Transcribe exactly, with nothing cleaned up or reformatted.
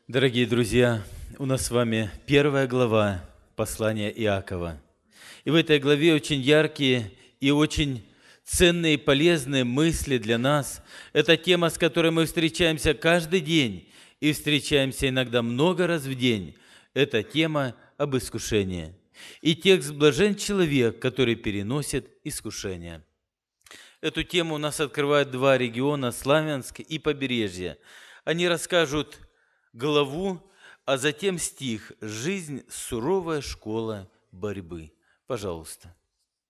Дорогие друзья, у нас с вами первая глава послания Иакова. И в этой главе очень яркие и очень ценные и полезные мысли для нас. Это тема, с которой мы встречаемся каждый день и встречаемся иногда много раз в день. Это тема об искушении. И текст «Блажен человек, который переносит искушение». Эту тему у нас открывают два региона – Славянск и Побережье. Они расскажут главу, а затем стих «Жизнь – суровая школа борьбы». Пожалуйста.